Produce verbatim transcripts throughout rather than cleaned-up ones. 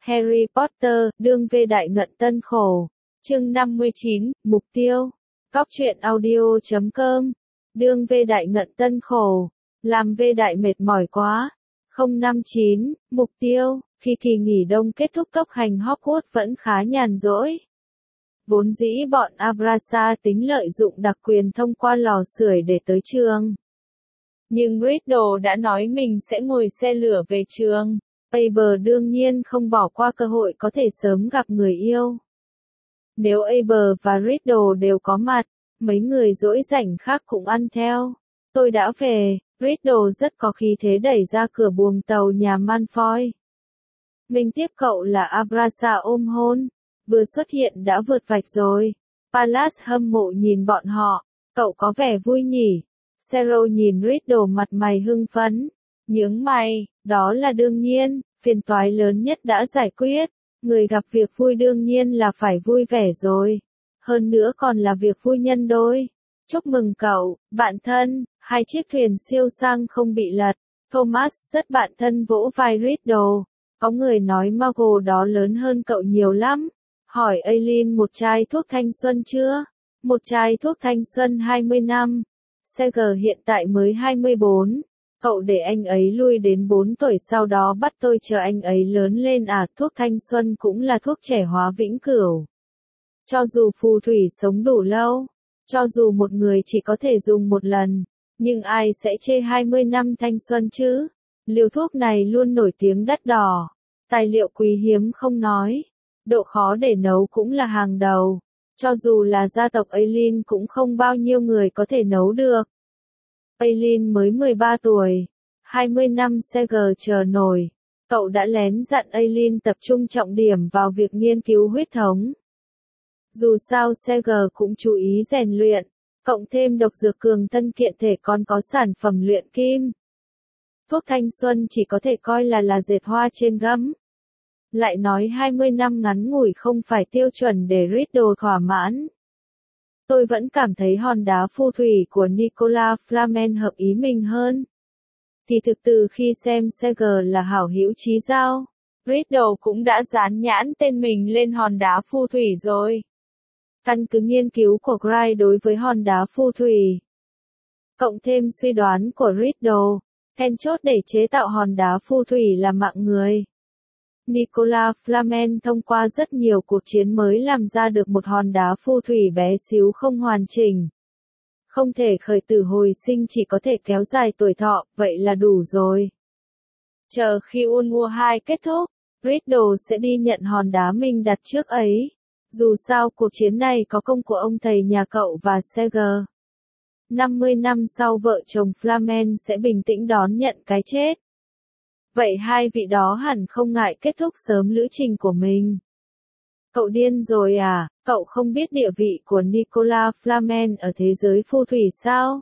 Harry Potter, đương về đại ngận tân khổ. Chương năm mươi chín, mục tiêu. Cóc truyện audio chấm com. Đương về đại ngận tân khổ. Làm về đại mệt mỏi quá. không năm chín, mục tiêu. Khi kỳ nghỉ đông kết thúc tốc hành Hogwarts vẫn khá nhàn rỗi. Vốn dĩ bọn Abrasa tính lợi dụng đặc quyền thông qua lò sưởi để tới trường. Nhưng Riddle đã nói mình sẽ ngồi xe lửa về trường. Aber đương nhiên không bỏ qua cơ hội có thể sớm gặp người yêu. Nếu Aber và Riddle đều có mặt, mấy người dỗi rảnh khác cũng ăn theo. Tôi đã về, Riddle rất có khí thế đẩy ra cửa buồng tàu nhà Malfoy. Mình tiếp cậu là Abrasa ôm hôn. Vừa xuất hiện đã vượt vạch rồi. Pallas hâm mộ nhìn bọn họ. Cậu có vẻ vui nhỉ. Sero nhìn Riddle mặt mày hưng phấn. Nhướng mày, đó là đương nhiên, phiền toái lớn nhất đã giải quyết. Người gặp việc vui đương nhiên là phải vui vẻ rồi. Hơn nữa còn là việc vui nhân đôi. Chúc mừng cậu, bạn thân, hai chiếc thuyền siêu sang không bị lật. Thomas rất bạn thân vỗ vai Riddle. Có người nói Muggle đó lớn hơn cậu nhiều lắm. Hỏi Aileen một chai thuốc thanh xuân chưa? Một chai thuốc thanh xuân hai mươi năm. Seger hiện tại mới hai mươi bốn. Cậu để anh ấy lui đến bốn tuổi sau đó bắt tôi chờ anh ấy lớn lên à, thuốc thanh xuân cũng là thuốc trẻ hóa vĩnh cửu. Cho dù phù thủy sống đủ lâu, cho dù một người chỉ có thể dùng một lần, nhưng ai sẽ chê hai mươi năm thanh xuân chứ? Liều thuốc này luôn nổi tiếng đắt đỏ. Tài liệu quý hiếm không nói. Độ khó để nấu cũng là hàng đầu. Cho dù là gia tộc Aileen cũng không bao nhiêu người có thể nấu được. Aileen mới mười ba tuổi. hai mươi năm Seger chờ nổi. Cậu đã lén dặn Aileen tập trung trọng điểm vào việc nghiên cứu huyết thống. Dù sao Seger cũng chú ý rèn luyện. Cộng thêm độc dược cường thân kiện thể còn có sản phẩm luyện kim. Thuốc thanh xuân chỉ có thể coi là là dệt hoa trên gấm. Lại nói hai mươi năm ngắn ngủi không phải tiêu chuẩn để Riddle thỏa mãn. Tôi vẫn cảm thấy hòn đá phù thủy của Nicolas Flamel hợp ý mình hơn. Thì thực từ khi xem Seger là hảo hữu chí giao, Riddle cũng đã dán nhãn tên mình lên hòn đá phù thủy rồi. Căn cứ nghiên cứu của Gray đối với hòn đá phù thủy, cộng thêm suy đoán của Riddle, then chốt để chế tạo hòn đá phù thủy là mạng người. Nicolas Flamel thông qua rất nhiều cuộc chiến mới làm ra được một hòn đá phù thủy bé xíu không hoàn chỉnh. Không thể khởi tử hồi sinh, chỉ có thể kéo dài tuổi thọ, vậy là đủ rồi. Chờ khi Unwuor hai kết thúc, Riddle sẽ đi nhận hòn đá mình đặt trước ấy. Dù sao cuộc chiến này có công của ông thầy nhà cậu và Seger. năm mươi năm sau vợ chồng Flamel sẽ bình tĩnh đón nhận cái chết. Vậy hai vị đó hẳn không ngại kết thúc sớm lữ trình của mình. Cậu điên rồi à, cậu không biết địa vị của Nicolas Flamel ở thế giới phù thủy sao?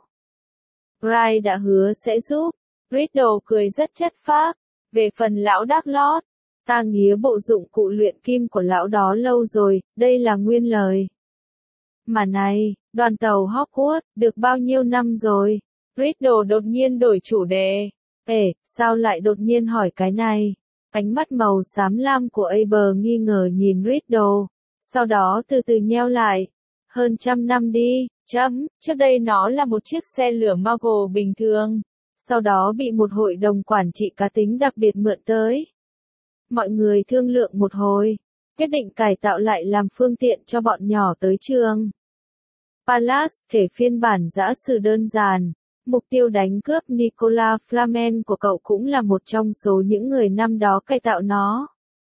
Gray đã hứa sẽ giúp. Riddle cười rất chất phác. Về phần lão Durslot, ta nghía bộ dụng cụ luyện kim của lão đó lâu rồi, đây là nguyên lời. Mà này, đoàn tàu Hogwarts, được bao nhiêu năm rồi? Riddle đột nhiên đổi chủ đề. Ê, sao lại đột nhiên hỏi cái này? Ánh mắt màu xám lam của Aber nghi ngờ nhìn Riddle, sau đó từ từ nheo lại. Hơn trăm năm đi, chấm, trước đây nó là một chiếc xe lửa Muggle bình thường, sau đó bị một hội đồng quản trị cá tính đặc biệt mượn tới. Mọi người thương lượng một hồi, quyết định cải tạo lại làm phương tiện cho bọn nhỏ tới trường. Pallas kể phiên bản giã sử đơn giản. Mục tiêu đánh cướp Nicolas Flamel của cậu cũng là một trong số những người năm đó cải tạo nó.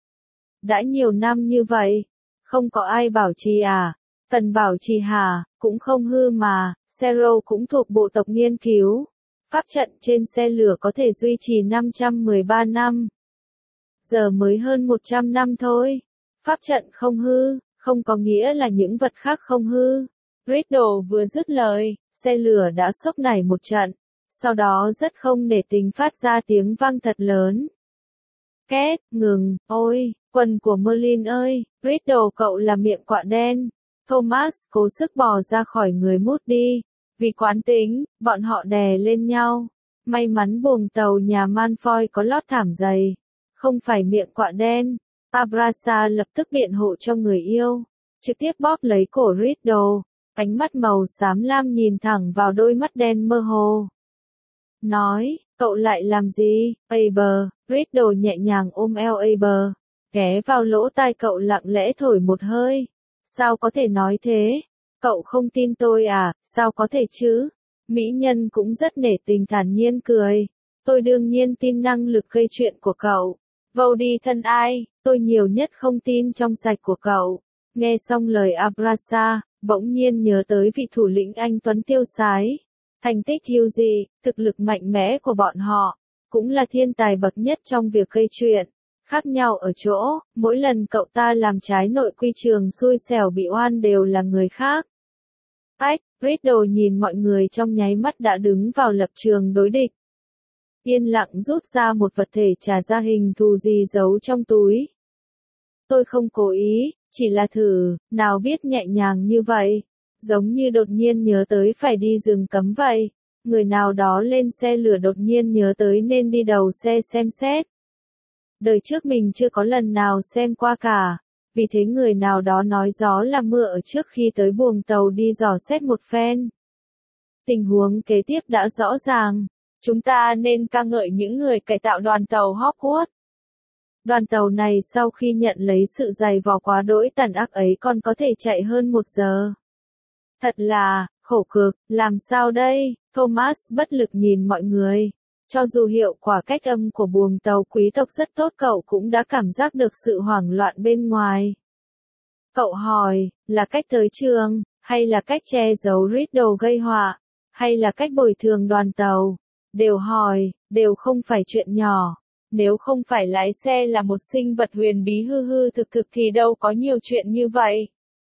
Đã nhiều năm như vậy, không có ai bảo trì à? Cần bảo trì hả? Cũng không hư mà. Sero cũng thuộc bộ tộc nghiên cứu. Pháp trận trên xe lửa có thể duy trì năm trăm mười ba năm. Giờ mới hơn một trăm năm thôi. Pháp trận không hư, không có nghĩa là những vật khác không hư. Riddle vừa dứt lời, xe lửa đã sốc nảy một trận, sau đó rất không nể tình phát ra tiếng vang thật lớn. Két, ngừng, ôi, quần của Merlin ơi, Riddle cậu là miệng quạ đen. Thomas cố sức bò ra khỏi người Moody. Vì quán tính, bọn họ đè lên nhau. May mắn buồng tàu nhà Malfoy có lót thảm dày. Không phải miệng quạ đen. Abrasa lập tức biện hộ cho người yêu, trực tiếp bóp lấy cổ Riddle, ánh mắt màu xám lam nhìn thẳng vào đôi mắt đen mơ hồ. Nói, cậu lại làm gì, Aber? Riddle nhẹ nhàng ôm eo Aber, ghé vào lỗ tai cậu lặng lẽ thổi một hơi. Sao có thể nói thế? Cậu không tin tôi à, sao có thể chứ? Mỹ nhân cũng rất nể tình thản nhiên cười. Tôi đương nhiên tin năng lực gây chuyện của cậu. Vô đi thân ai, tôi nhiều nhất không tin trong sạch của cậu. Nghe xong lời Abrasa, bỗng nhiên nhớ tới vị thủ lĩnh anh Tuấn tiêu sái. Thành tích hiu dị, thực lực mạnh mẽ của bọn họ, cũng là thiên tài bậc nhất trong việc gây chuyện. Khác nhau ở chỗ, mỗi lần cậu ta làm trái nội quy trường xui xẻo bị oan đều là người khác. Ách, Riddle nhìn mọi người trong nháy mắt đã đứng vào lập trường đối địch. Yên lặng rút ra một vật thể trả ra hình thù gì giấu trong túi. Tôi không cố ý, chỉ là thử, nào biết nhẹ nhàng như vậy. Giống như đột nhiên nhớ tới phải đi rừng cấm vậy. Người nào đó lên xe lửa đột nhiên nhớ tới nên đi đầu xe xem xét. Đời trước mình chưa có lần nào xem qua cả. Vì thế người nào đó nói gió là mưa ở trước khi tới buồng tàu đi dò xét một phen. Tình huống kế tiếp đã rõ ràng. Chúng ta nên ca ngợi những người cải tạo đoàn tàu Hogwarts. Đoàn tàu này sau khi nhận lấy sự dày vò quá đỗi tàn ác ấy còn có thể chạy hơn một giờ. Thật là, khổ cực, làm sao đây? Thomas bất lực nhìn mọi người. Cho dù hiệu quả cách âm của buồng tàu quý tộc rất tốt cậu cũng đã cảm giác được sự hoảng loạn bên ngoài. Cậu hỏi, là cách tới trường, hay là cách che giấu Riddle gây họa, hay là cách bồi thường đoàn tàu? Đều hỏi, đều không phải chuyện nhỏ. Nếu không phải lái xe là một sinh vật huyền bí hư hư thực thực thì đâu có nhiều chuyện như vậy.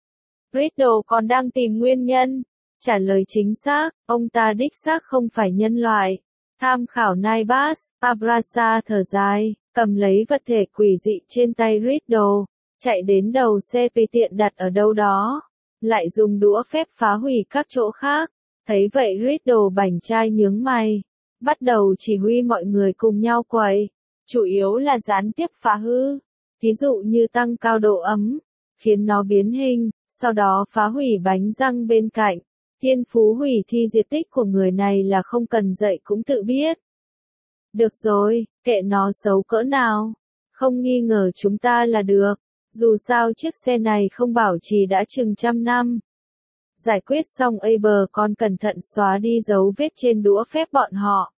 Riddle còn đang tìm nguyên nhân. Trả lời chính xác, ông ta đích xác không phải nhân loại. Tham khảo Naibas, Abrasa thở dài, cầm lấy vật thể quỷ dị trên tay Riddle, chạy đến đầu xe tùy tiện đặt ở đâu đó, lại dùng đũa phép phá hủy các chỗ khác. Thấy vậy Riddle bảnh trai nhướng mày, bắt đầu chỉ huy mọi người cùng nhau quậy, chủ yếu là gián tiếp phá hư, thí dụ như tăng cao độ ấm, khiến nó biến hình, sau đó phá hủy bánh răng bên cạnh. Thiên phú hủy thi diệt tích của người này là không cần dạy cũng tự biết. Được rồi, kệ nó xấu cỡ nào, không nghi ngờ chúng ta là được, dù sao chiếc xe này không bảo trì đã chừng trăm năm. Giải quyết xong Aber còn cẩn thận xóa đi dấu vết trên đũa phép bọn họ.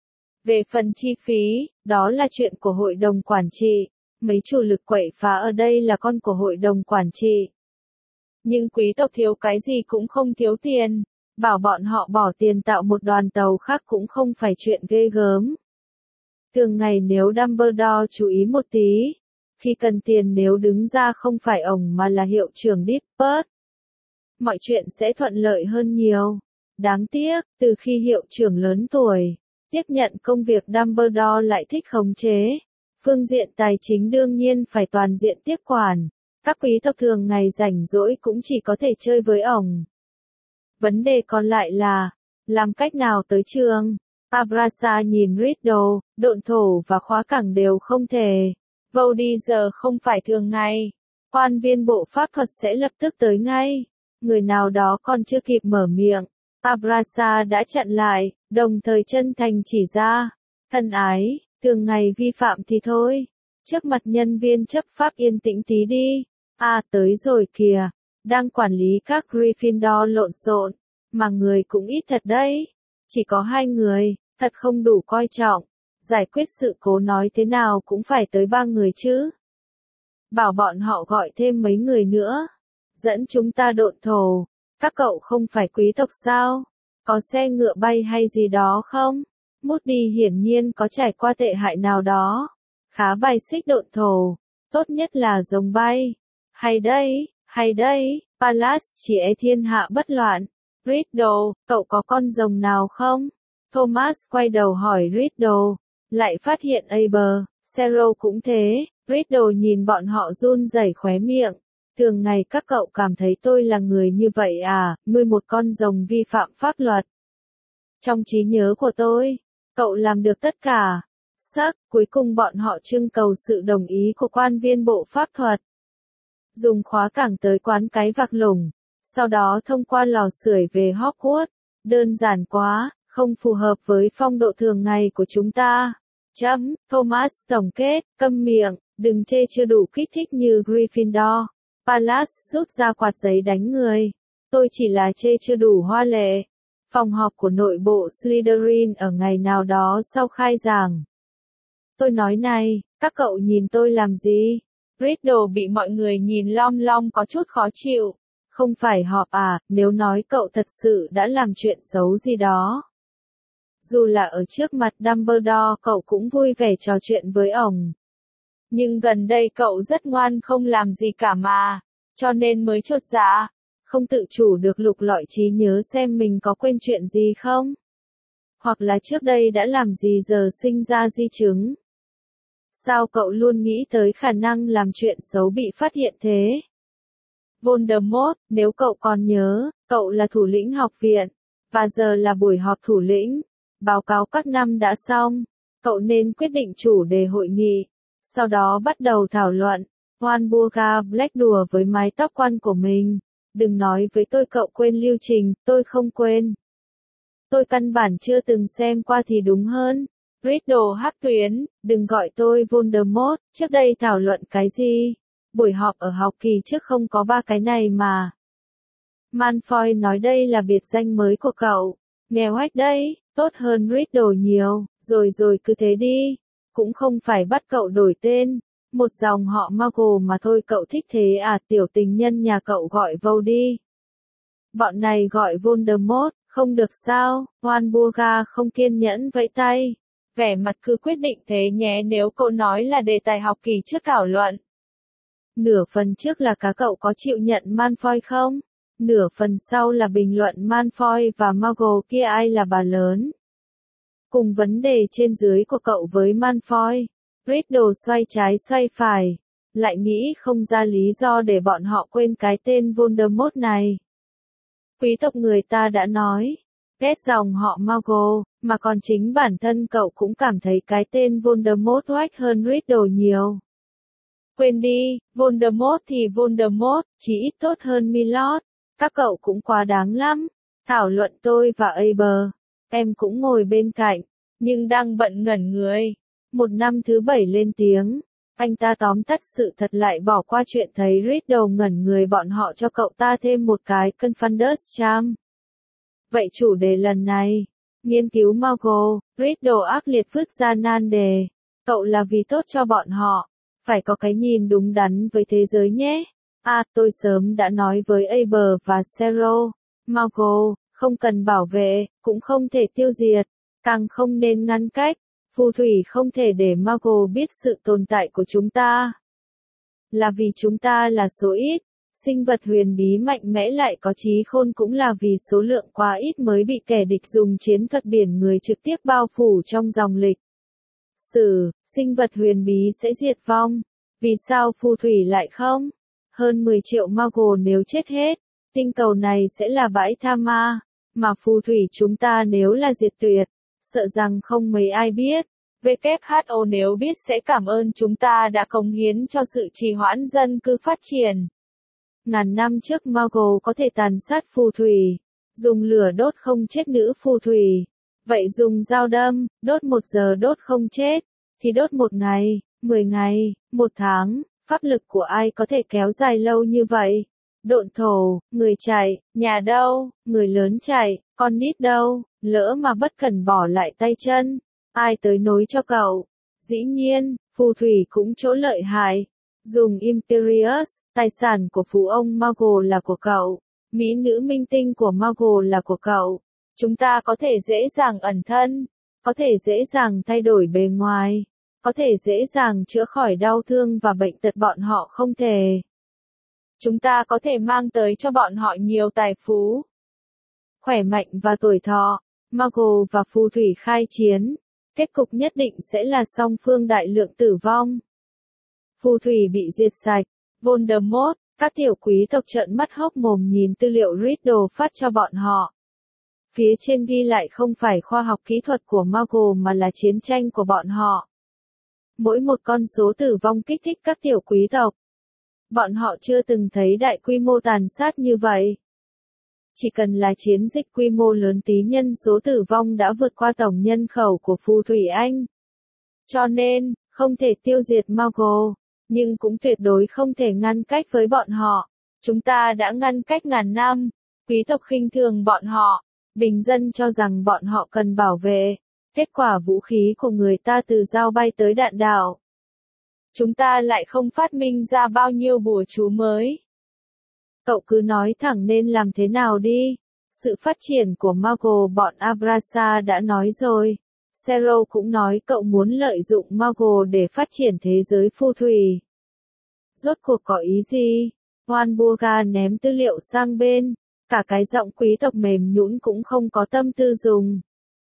Về phần chi phí, đó là chuyện của hội đồng quản trị, mấy chủ lực quậy phá ở đây là con của hội đồng quản trị. Nhưng quý tộc thiếu cái gì cũng không thiếu tiền, bảo bọn họ bỏ tiền tạo một đoàn tàu khác cũng không phải chuyện ghê gớm. Thường ngày nếu Dumbledore chú ý một tí, khi cần tiền nếu đứng ra không phải ổng mà là hiệu trưởng Dippet, mọi chuyện sẽ thuận lợi hơn nhiều. Đáng tiếc, từ khi hiệu trưởng lớn tuổi, tiếp nhận công việc Dumbledore lại thích khống chế. Phương diện tài chính đương nhiên phải toàn diện tiếp quản. Các quý tộc thường ngày rảnh rỗi cũng chỉ có thể chơi với ổng. Vấn đề còn lại là, làm cách nào tới trường? Abrasa nhìn Riddle, độn thổ và khóa cảng đều không thể. Vô đi giờ không phải thường ngày. Quan viên bộ pháp thuật sẽ lập tức tới ngay. Người nào đó còn chưa kịp mở miệng. Abrasa đã chặn lại, đồng thời chân thành chỉ ra. Thân ái, thường ngày vi phạm thì thôi. Trước mặt nhân viên chấp pháp yên tĩnh tí đi. À tới rồi kìa, đang quản lý các Gryffindor lộn xộn, mà người cũng ít thật đấy. Chỉ có hai người, thật không đủ coi trọng. Giải quyết sự cố nói thế nào cũng phải tới ba người chứ. Bảo bọn họ gọi thêm mấy người nữa. Dẫn chúng ta độn thổ. Các cậu không phải quý tộc sao? Có xe ngựa bay hay gì đó không? Moody hiển nhiên có trải qua tệ hại nào đó. Khá bài xích độn thổ. Tốt nhất là rồng bay. Hay đây, hay đây, Pallas chỉ e thiên hạ bất loạn. Riddle, cậu có con rồng nào không? Thomas quay đầu hỏi Riddle, lại phát hiện Aber, Sero cũng thế. Riddle nhìn bọn họ run rẩy khóe miệng. Thường ngày các cậu cảm thấy tôi là người như vậy à, nuôi một con rồng vi phạm pháp luật. Trong trí nhớ của tôi, cậu làm được tất cả. sắc, cuối cùng bọn họ trưng cầu sự đồng ý của quan viên bộ pháp thuật. Dùng khóa cảng tới quán cái vạc lủng, sau đó thông qua lò sưởi về Hogwarts. Đơn giản quá, không phù hợp với phong độ thường ngày của chúng ta. Chấm, Thomas tổng kết, câm miệng, đừng chê chưa đủ kích thích như Gryffindor. Palace rút ra quạt giấy đánh người. Tôi chỉ là chê chưa đủ hoa lệ. Phòng họp của nội bộ Slytherin ở ngày nào đó sau khai giảng. Tôi nói này, các cậu nhìn tôi làm gì? Riddle bị mọi người nhìn lom lom có chút khó chịu. Không phải họp à, nếu nói cậu thật sự đã làm chuyện xấu gì đó. Dù là ở trước mặt Dumbledore cậu cũng vui vẻ trò chuyện với ổng. Nhưng gần đây cậu rất ngoan không làm gì cả mà, cho nên mới chột dạ, không tự chủ được lục lọi trí nhớ xem mình có quên chuyện gì không. Hoặc là trước đây đã làm gì giờ sinh ra di chứng. Sao cậu luôn nghĩ tới khả năng làm chuyện xấu bị phát hiện thế? Voldemort, nếu cậu còn nhớ, cậu là thủ lĩnh học viện, và giờ là buổi họp thủ lĩnh. Báo cáo các năm đã xong, cậu nên quyết định chủ đề hội nghị, sau đó bắt đầu thảo luận. Walburga Black đùa với mái tóc quan của mình. Đừng nói với tôi cậu quên lưu trình, tôi không quên. Tôi căn bản chưa từng xem qua thì đúng hơn. Riddle hắc tuyến, đừng gọi tôi Voldemort, trước đây thảo luận cái gì? Buổi họp ở học kỳ trước không có ba cái này mà. Malfoy nói đây là biệt danh mới của cậu. Nghe hoách đấy, tốt hơn Riddle nhiều, rồi rồi cứ thế đi. Cũng không phải bắt cậu đổi tên. Một dòng họ Muggle mà thôi cậu thích thế à, tiểu tình nhân nhà cậu gọi Vô đi. Bọn này gọi Voldemort, không được sao? Walburga không kiên nhẫn vẫy tay. Vẻ mặt cứ quyết định thế nhé nếu cậu nói là đề tài học kỳ trước thảo luận. Nửa phần trước là cá cậu có chịu nhận Malfoy không? Nửa phần sau là bình luận Malfoy và Muggle kia ai là bà lớn. Cùng vấn đề trên dưới của cậu với Malfoy. Riddle xoay trái xoay phải. Lại nghĩ không ra lý do để bọn họ quên cái tên Voldemort này. Quý tộc người ta đã nói. Ghét dòng họ Muggle, mà còn chính bản thân cậu cũng cảm thấy cái tên Voldemort oách hơn Riddle nhiều. Quên đi, Voldemort thì Voldemort, chỉ ít tốt hơn Milord. Các cậu cũng quá đáng lắm. Thảo luận tôi và Aber. Em cũng ngồi bên cạnh, nhưng đang bận ngẩn người. Một năm thứ bảy lên tiếng. Anh ta tóm tắt sự thật lại bỏ qua chuyện thấy Riddle ngẩn người bọn họ cho cậu ta thêm một cái Confunders charm. Vậy chủ đề lần này, nghiên cứu Muggle, Riddle ác liệt vứt ra nan đề. Cậu là vì tốt cho bọn họ. Phải có cái nhìn đúng đắn với thế giới nhé. À, tôi sớm đã nói với Aber và Zero. Muggle, không cần bảo vệ, cũng không thể tiêu diệt, càng không nên ngăn cách. Phù thủy không thể để Muggle biết sự tồn tại của chúng ta. Là vì chúng ta là số ít. Sinh vật huyền bí mạnh mẽ lại có trí khôn cũng là vì số lượng quá ít mới bị kẻ địch dùng chiến thuật biển người trực tiếp bao phủ trong dòng lịch sử. Sinh vật huyền bí sẽ diệt vong. Vì sao phù thủy lại không? Hơn mười triệu Muggle nếu chết hết, tinh cầu này sẽ là bãi tha ma. Mà phù thủy chúng ta nếu là diệt tuyệt, sợ rằng không mấy ai biết. vê kép hát o nếu biết sẽ cảm ơn chúng ta đã cống hiến cho sự trì hoãn dân cư phát triển. Ngàn năm trước Muggle có thể tàn sát phù thủy, dùng lửa đốt không chết nữ phù thủy. Vậy dùng dao đâm, đốt một giờ đốt không chết, thì đốt một ngày, mười ngày, một tháng, pháp lực của ai có thể kéo dài lâu như vậy? Độn thổ, người chạy, nhà đâu, người lớn chạy, con nít đâu, lỡ mà bất cẩn bỏ lại tay chân, ai tới nối cho cậu? Dĩ nhiên, phù thủy cũng chỗ lợi hại. Dùng Imperius, tài sản của phú ông Muggle là của cậu, mỹ nữ minh tinh của Muggle là của cậu. Chúng ta có thể dễ dàng ẩn thân, có thể dễ dàng thay đổi bề ngoài, có thể dễ dàng chữa khỏi đau thương và bệnh tật bọn họ không thể. Chúng ta có thể mang tới cho bọn họ nhiều tài phú, khỏe mạnh và tuổi thọ. Muggle và phù thủy khai chiến, kết cục nhất định sẽ là song phương đại lượng tử vong. Phù thủy bị diệt sạch, Voldemort, các tiểu quý tộc trợn mắt hốc mồm nhìn tư liệu Riddle phát cho bọn họ. Phía trên ghi lại không phải khoa học kỹ thuật của Muggle mà là chiến tranh của bọn họ. mỗi một con số tử vong kích thích các tiểu quý tộc. Bọn họ chưa từng thấy đại quy mô tàn sát như vậy. Chỉ cần là chiến dịch quy mô lớn tí nhân số tử vong đã vượt qua tổng nhân khẩu của phù thủy Anh. Cho nên, không thể tiêu diệt Muggle, nhưng cũng tuyệt đối không thể ngăn cách với bọn họ. Chúng ta đã ngăn cách ngàn năm, quý tộc khinh thường bọn họ, bình dân cho rằng bọn họ cần bảo vệ. Kết quả vũ khí của người ta từ dao bay tới đạn đạo. Chúng ta lại không phát minh ra bao nhiêu bùa chú mới. Cậu cứ nói thẳng nên làm thế nào đi. Sự phát triển của Muggle bọn Abrasa đã nói rồi. Zero cũng nói cậu muốn lợi dụng Muggle để phát triển thế giới phù thủy. Rốt cuộc có ý gì? Walburga ném tư liệu sang bên. Cả cái giọng quý tộc mềm nhũn cũng không có tâm tư dùng.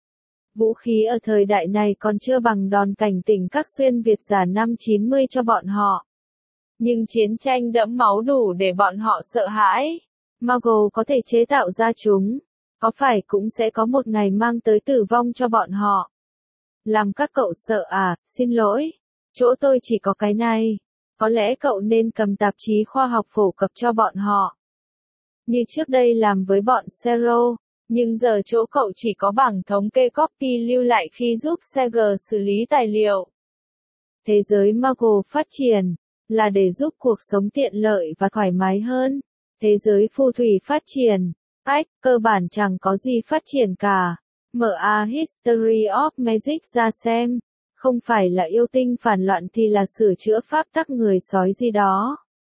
Vũ khí ở thời đại này còn chưa bằng đòn cảnh tỉnh các xuyên Việt giả năm chín mươi cho bọn họ. Nhưng chiến tranh đẫm máu đủ để bọn họ sợ hãi. Muggle có thể chế tạo ra chúng. Có phải cũng sẽ có một ngày mang tới tử vong cho bọn họ. Làm các cậu sợ à, xin lỗi. Chỗ tôi chỉ có cái này. Có lẽ cậu nên cầm tạp chí khoa học phổ cập cho bọn họ. Như trước đây làm với bọn Zero. Nhưng giờ chỗ cậu chỉ có bảng thống kê copy lưu lại khi giúp Seger xử lý tài liệu. Thế giới Muggle phát triển, là để giúp cuộc sống tiện lợi và thoải mái hơn. Thế giới phù thủy phát triển, ách, cơ bản chẳng có gì phát triển cả. Mở A History of Magic ra xem. Không phải là yêu tinh phản loạn thì là sửa chữa pháp tắc người sói gì đó.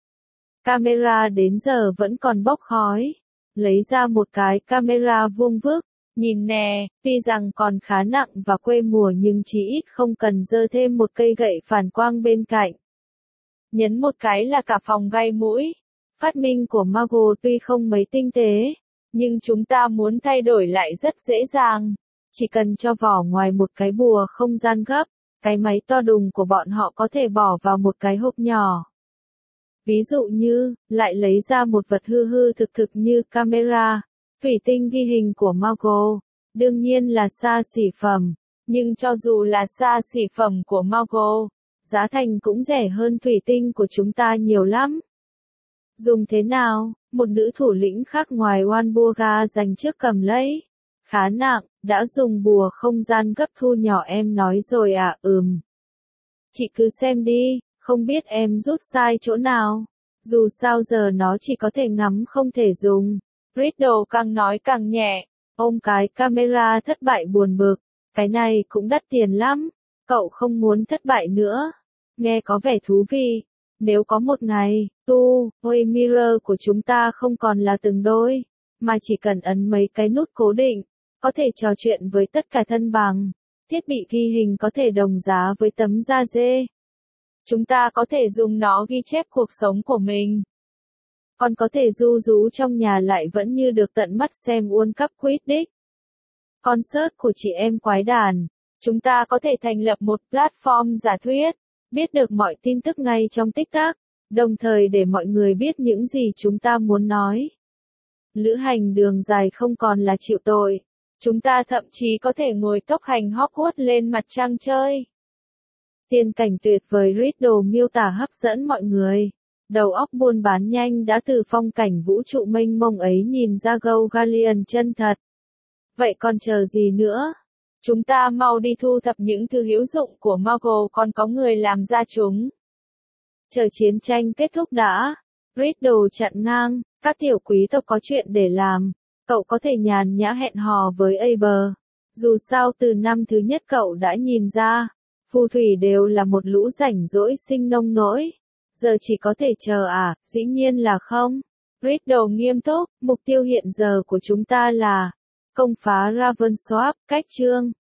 Camera đến giờ vẫn còn bốc khói. Lấy ra một cái camera vuông vức, nhìn nè, tuy rằng còn khá nặng và quê mùa nhưng chí ít không cần giơ thêm một cây gậy phản quang bên cạnh. Nhấn một cái là cả phòng gai mũi. Phát minh của Muggle tuy không mấy tinh tế, nhưng chúng ta muốn thay đổi lại rất dễ dàng. Chỉ cần cho vỏ ngoài một cái bùa không gian gấp, cái máy to đùng của bọn họ có thể bỏ vào một cái hộp nhỏ. Ví dụ như, lại lấy ra một vật hư hư thực thực như camera, thủy tinh ghi hình của Muggle, đương nhiên là xa xỉ phẩm, nhưng cho dù là xa xỉ phẩm của Muggle, giá thành cũng rẻ hơn thủy tinh của chúng ta nhiều lắm. Dùng thế nào? Một nữ thủ lĩnh khác ngoài Walburga dành trước cầm lấy. Khá nặng, đã dùng bùa không gian gấp thu nhỏ em nói rồi à, ừm. Chị cứ xem đi. Không biết em rút sai chỗ nào. Dù sao giờ nó chỉ có thể ngắm không thể dùng. Riddle càng nói càng nhẹ. Ôm cái camera thất bại buồn bực. Cái này cũng đắt tiền lắm. Cậu không muốn thất bại nữa. Nghe có vẻ thú vị. Nếu có một ngày, tu, ôi mirror của chúng ta không còn là từng đôi. Mà chỉ cần ấn mấy cái nút cố định. Có thể trò chuyện với tất cả thân bằng. Thiết bị ghi hình có thể đồng giá với tấm da dê. Chúng ta có thể dùng nó ghi chép cuộc sống của mình. Còn có thể ru rú trong nhà lại vẫn như được tận mắt xem World Cup Quidditch. Concert của chị em quái đàn. Chúng ta có thể thành lập một platform giả thuyết, biết được mọi tin tức ngay trong tích tắc, đồng thời để mọi người biết những gì chúng ta muốn nói. Lữ hành đường dài không còn là chịu tội. Chúng ta thậm chí có thể ngồi tốc hành Hogwarts lên mặt trăng chơi. Tiên cảnh tuyệt vời Riddle miêu tả hấp dẫn mọi người. Đầu óc buôn bán nhanh đã từ phong cảnh vũ trụ mênh mông ấy nhìn ra Gaugallion chân thật. Vậy còn chờ gì nữa? Chúng ta mau đi thu thập những thứ hữu dụng của Muggle còn có người làm ra chúng. Chờ chiến tranh kết thúc đã. Riddle chặn ngang, các tiểu quý tộc có chuyện để làm. Cậu có thể nhàn nhã hẹn hò với Aber. Dù sao từ năm thứ nhất cậu đã nhìn ra. Phù thủy đều là một lũ rảnh rỗi sinh nông nỗi. Giờ chỉ có thể chờ à, dĩ nhiên là không. Riddle nghiêm túc, mục tiêu hiện giờ của chúng ta là công phá Ravensworth, cách chương.